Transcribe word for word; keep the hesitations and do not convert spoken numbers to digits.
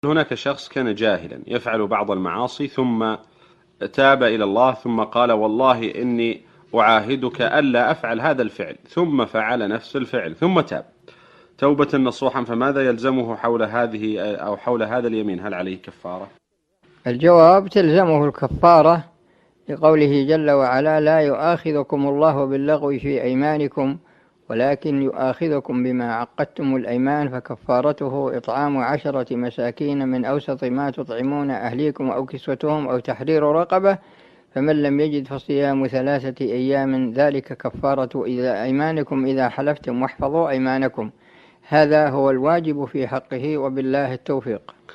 هناك شخص كان جاهلا يفعل بعض المعاصي ثم تاب إلى الله ثم قال والله إني أعاهدك ألا أفعل هذا الفعل، ثم فعل نفس الفعل ثم تاب توبة نصوحا، فماذا يلزمه حول هذه أو حول هذا اليمين؟ هل عليه كفارة؟ الجواب: تلزمه الكفارة لقوله جل وعلا: لا يؤاخذكم الله باللغو في أيمانكم ولكن يؤاخذكم بما عقدتم الأيمان، فكفارته إطعام عشرة مساكين من أوسط ما تطعمون أهليكم أو كسوتهم أو تحرير رقبة، فمن لم يجد فصيام ثلاثة أيام ذلك كفارة إذا أيمانكم إذا حلفتم، واحفظوا أيمانكم. هذا هو الواجب في حقه، وبالله التوفيق.